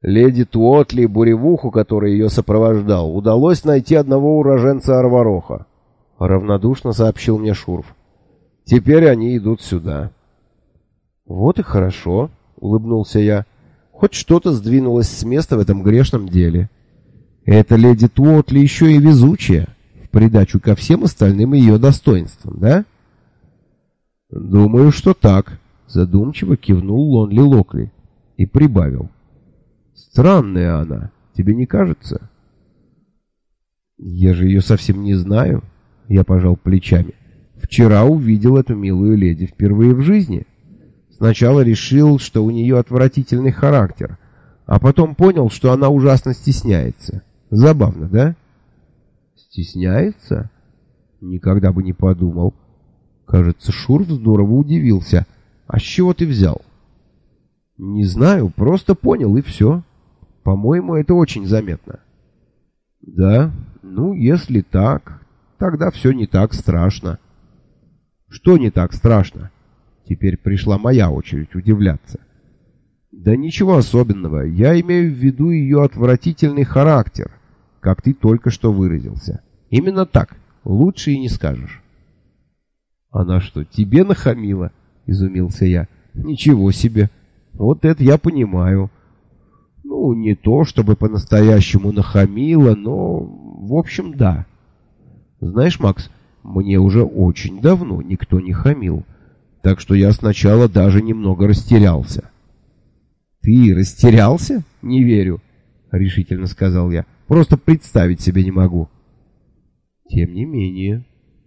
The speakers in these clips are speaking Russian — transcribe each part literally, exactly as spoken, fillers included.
Леди Туотли и буревуху, который ее сопровождал, удалось найти одного уроженца Арвароха, — равнодушно сообщил мне Шурф. Теперь они идут сюда. Вот и хорошо, — улыбнулся я. Хоть что-то сдвинулось с места в этом грешном деле. Эта леди Туотли еще и везучая, в придачу ко всем остальным ее достоинствам, да? Думаю, что так, — задумчиво кивнул Лонли Локли и прибавил. Странная она, тебе не кажется? Я же ее совсем не знаю, — я пожал плечами. Вчера увидел эту милую леди впервые в жизни. Сначала решил, что у нее отвратительный характер, а потом понял, что она ужасно стесняется. Забавно, да? Стесняется? Никогда бы не подумал. Кажется, Шурф здорово удивился. А с чего ты взял? Не знаю, просто понял и все. По-моему, это очень заметно. Да, ну, если так, тогда все не так страшно. Что не так страшно? Теперь пришла моя очередь удивляться. Да ничего особенного, я имею в виду ее отвратительный характер, как ты только что выразился. Именно так, лучше и не скажешь. Она что, тебе нахамила? Изумился я. Ничего себе, вот это я понимаю. Ну, не то, чтобы по-настоящему нахамила, но, в общем, да. Знаешь, Макс, мне уже очень давно никто не хамил, так что я сначала даже немного растерялся. Ты растерялся? Не верю, решительно сказал я. Просто представить себе не могу. Тем не менее.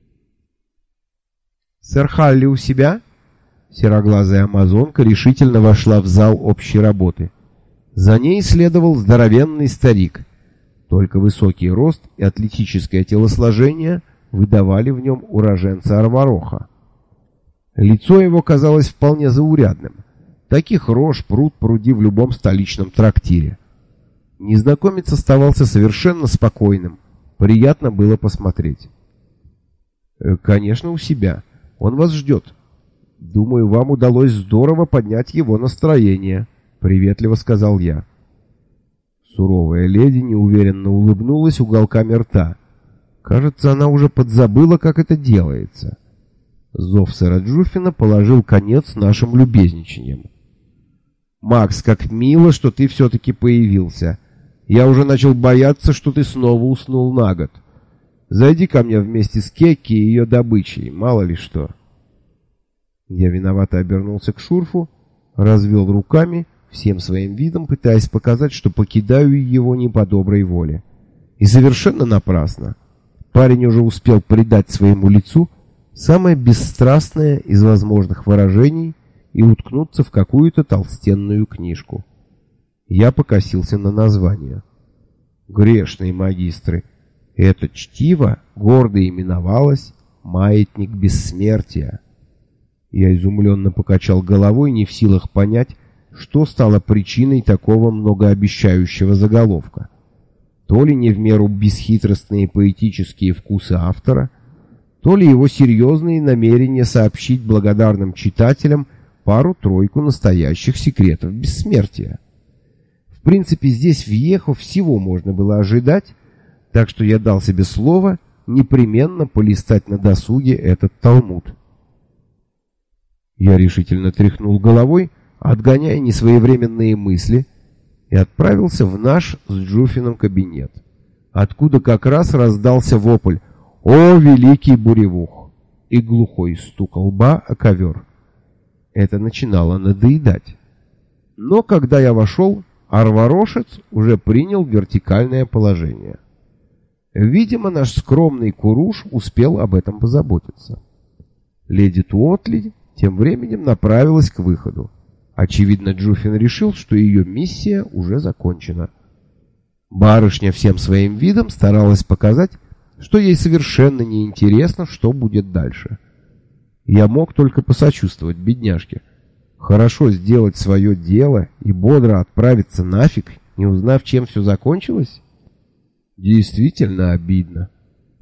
Сэр Халли у себя? Сероглазая амазонка решительно вошла в зал общей работы. За ней следовал здоровенный старик. Только высокий рост и атлетическое телосложение выдавали в нем уроженца Арвароха. Лицо его казалось вполне заурядным. Таких рож пруд пруди в любом столичном трактире. Незнакомец оставался совершенно спокойным. Приятно было посмотреть. «Конечно, у себя. Он вас ждет. Думаю, вам удалось здорово поднять его настроение», — приветливо сказал я. Суровая леди неуверенно улыбнулась уголками рта. Кажется, она уже подзабыла, как это делается. Зов сэра Джуффина положил конец нашим любезничаниям. «Макс, как мило, что ты все-таки появился. Я уже начал бояться, что ты снова уснул на год. Зайди ко мне вместе с Кекки и ее добычей, мало ли что». Я виновато обернулся к Шурфу, развел руками, всем своим видом пытаясь показать, что покидаю его не по доброй воле. И совершенно напрасно. Парень уже успел придать своему лицу самое бесстрастное из возможных выражений и уткнуться в какую-то толстенную книжку. Я покосился на название. Грешные магистры, это чтиво гордо именовалось «Маятник бессмертия». Я изумленно покачал головой, не в силах понять, что стало причиной такого многообещающего заголовка. То ли не в меру бесхитростные поэтические вкусы автора, то ли его серьезные намерения сообщить благодарным читателям пару-тройку настоящих секретов бессмертия. В принципе, здесь в Ехо всего можно было ожидать, так что я дал себе слово непременно полистать на досуге этот талмуд. Я решительно тряхнул головой, отгоняя несвоевременные мысли, и отправился в наш с Джуффином кабинет, откуда как раз раздался вопль «О, великий буревух!» и глухой стук лба о ковер. Это начинало надоедать. Но когда я вошел, Арварошец уже принял вертикальное положение. Видимо, наш скромный Куруш успел об этом позаботиться. Леди Туотли тем временем направилась к выходу. Очевидно, Джуффин решил, что ее миссия уже закончена. Барышня всем своим видом старалась показать, что ей совершенно не интересно, что будет дальше. Я мог только посочувствовать бедняжке. Хорошо сделать свое дело и бодро отправиться нафиг, не узнав, чем все закончилось? Действительно обидно.